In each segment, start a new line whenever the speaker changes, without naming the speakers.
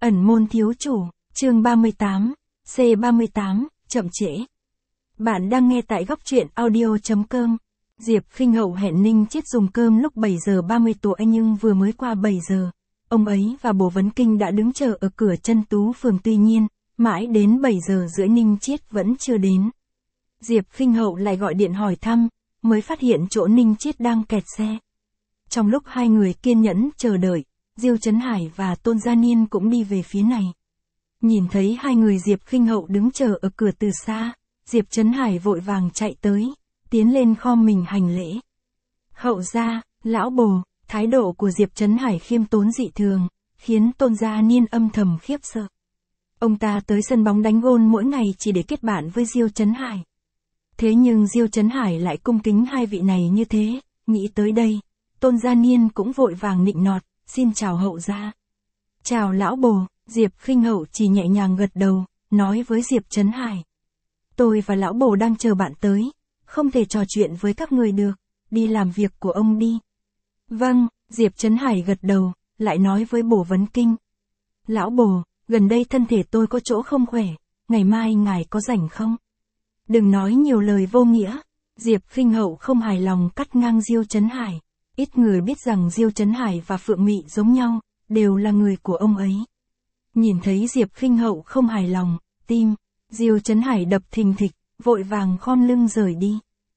Ẩn môn thiếu chủ, chương 38, C38, chậm trễ. Bạn đang nghe tại góc truyện audio.com. Diệp Khinh Hậu hẹn Ninh Chiết dùng cơm lúc 7 giờ 30 tuổi nhưng vừa mới qua 7 giờ. Ông ấy và Bồ Vấn Kinh đã đứng chờ ở cửa Trân Tú Phường, tuy nhiên, mãi đến 7 giờ rưỡi Ninh Chiết vẫn chưa đến. Diệp Khinh Hậu lại gọi điện hỏi thăm, mới phát hiện chỗ Ninh Chiết đang kẹt xe. Trong lúc hai người kiên nhẫn chờ đợi, Diêu Chấn Hải và Tôn Gia Niên cũng đi về phía này. Nhìn thấy hai người Diệp Khinh Hậu đứng chờ ở cửa từ xa, Diệp Chấn Hải vội vàng chạy tới, tiến lên khom mình hành lễ. Hậu gia, lão Bồ, thái độ của Diệp Chấn Hải khiêm tốn dị thường, khiến Tôn Gia Niên âm thầm khiếp sợ. Ông ta tới sân bóng đánh gôn mỗi ngày chỉ để kết bạn với Diêu Chấn Hải. Thế nhưng Diêu Chấn Hải lại cung kính hai vị này như thế, nghĩ tới đây, Tôn Gia Niên cũng vội vàng nịnh nọt, xin chào hậu gia. Chào lão Bồ, Diệp Khinh Hậu chỉ nhẹ nhàng gật đầu, nói với Diệp Chấn Hải. Tôi và lão Bồ đang chờ bạn tới, không thể trò chuyện với các người được, đi làm việc của ông đi. Vâng, Diệp Chấn Hải gật đầu, lại nói với Bồ Vấn Kinh. Lão Bồ, gần đây thân thể tôi có chỗ không khỏe, ngày mai ngài có rảnh không? Đừng nói nhiều lời vô nghĩa, Diệp Khinh Hậu không hài lòng cắt ngang Diêu Chấn Hải. Ít người biết rằng Diêu Chấn Hải và Phượng Mị giống nhau, đều là người của ông ấy. Nhìn thấy Diệp Khinh Hậu không hài lòng, tim Diêu Chấn Hải đập thình thịch, vội vàng khom lưng rời đi.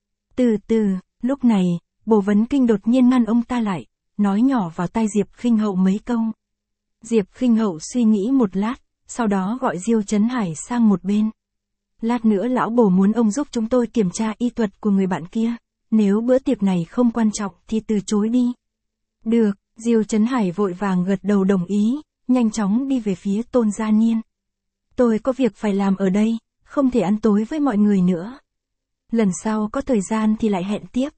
Từ từ, lúc này, Bồ Vấn Kinh đột nhiên ngăn ông ta lại, nói nhỏ vào tai Diệp Khinh Hậu mấy câu. Diệp Khinh Hậu suy nghĩ một lát, sau đó gọi Diêu Chấn Hải sang một bên. Lát nữa lão Bồ muốn ông giúp chúng tôi kiểm tra y thuật của người bạn kia. Nếu bữa tiệc này không quan trọng thì từ chối đi. Được, Diêu Chấn Hải vội vàng gật đầu đồng ý, nhanh chóng đi về phía Tôn Gia Niên. Tôi có việc phải làm ở đây, không thể ăn tối với mọi người nữa. Lần sau có thời gian thì lại hẹn tiếp.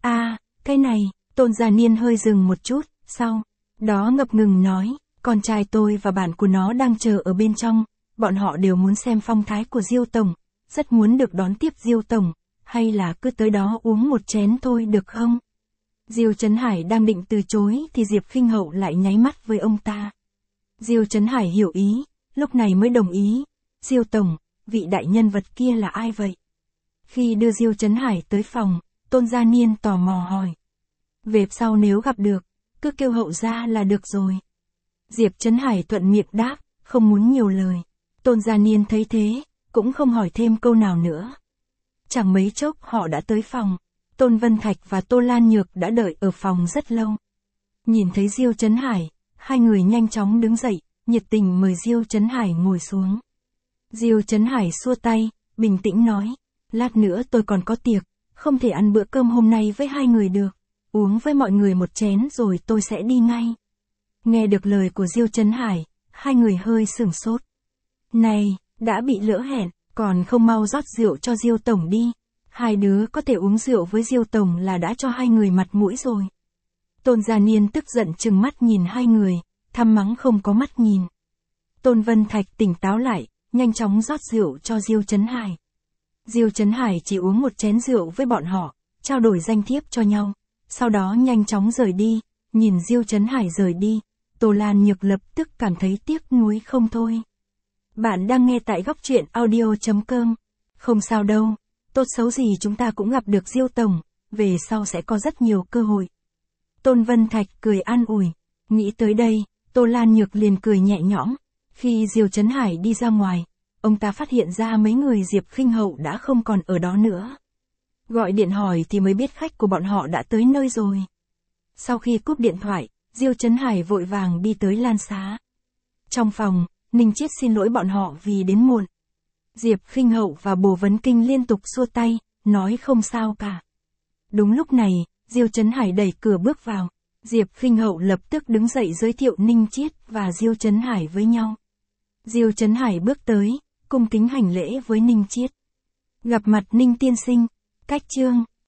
Cái này, Tôn Gia Niên hơi dừng một chút, sau đó ngập ngừng nói, con trai tôi và bạn của nó đang chờ ở bên trong, bọn họ đều muốn xem phong thái của Diêu Tổng, rất muốn được đón tiếp Diêu Tổng. Hay là cứ tới đó uống một chén thôi được không? Diêu Chấn Hải đang định từ chối thì Diệp Khinh Hậu lại nháy mắt với ông ta. Diêu Chấn Hải hiểu ý, lúc này mới đồng ý. Diêu Tổng, vị đại nhân vật kia là ai vậy? Khi đưa Diêu Chấn Hải tới phòng, Tôn Gia Niên tò mò hỏi. Về sau nếu gặp được, cứ kêu hậu gia là được rồi. Diệp Chấn Hải thuận miệng đáp, không muốn nhiều lời. Tôn Gia Niên thấy thế, cũng không hỏi thêm câu nào nữa. Chẳng mấy chốc họ đã tới phòng, Tôn Vân Thạch và Tô Lan Nhược đã đợi ở phòng rất lâu. Nhìn thấy Diêu Chấn Hải, hai người nhanh chóng đứng dậy, nhiệt tình mời Diêu Chấn Hải ngồi xuống. Diêu Chấn Hải xua tay, bình tĩnh nói, lát nữa tôi còn có tiệc, không thể ăn bữa cơm hôm nay với hai người được, uống với mọi người một chén rồi tôi sẽ đi ngay. Nghe được lời của Diêu Chấn Hải, hai người hơi sửng sốt. Này, đã bị lỡ hẹn. Còn không mau rót rượu cho Diêu Tổng đi. Hai đứa có thể uống rượu với Diêu Tổng là đã cho hai người mặt mũi rồi. Tôn Gia Niên tức giận trừng mắt nhìn hai người, thăm mắng không có mắt nhìn. Tôn Vân Thạch tỉnh táo lại, nhanh chóng rót rượu cho Diêu Chấn Hải. Diêu Chấn Hải chỉ uống một chén rượu với bọn họ, trao đổi danh thiếp cho nhau. Sau đó nhanh chóng rời đi, nhìn Diêu Chấn Hải rời đi, Tô Lan Nhược lập tức cảm thấy tiếc nuối không thôi. Bạn đang nghe tại góc truyện audio.com. Không sao đâu, tốt xấu gì chúng ta cũng gặp được Diêu Tổng, về sau sẽ có rất nhiều cơ hội. Tôn Vân Thạch cười an ủi, nghĩ tới đây, Tô Lan Nhược liền cười nhẹ nhõm. Khi Diêu Chấn Hải đi ra ngoài, ông ta phát hiện ra mấy người Diệp Khinh Hậu đã không còn ở đó nữa. Gọi điện hỏi thì mới biết khách của bọn họ đã tới nơi rồi. Sau khi cúp điện thoại, Diêu Chấn Hải vội vàng đi tới Lan Xá. Trong phòng, Ninh Chiết xin lỗi bọn họ vì đến muộn. Diệp Khinh Hậu và Bồ Vấn Kinh liên tục xua tay, nói không sao cả. Đúng lúc này, Diêu Chấn Hải đẩy cửa bước vào. Diệp Khinh Hậu lập tức đứng dậy giới thiệu Ninh Chiết và Diêu Chấn Hải với nhau. Diêu Chấn Hải bước tới, cung kính hành lễ với Ninh Chiết. Gặp mặt Ninh tiên sinh, cách chương.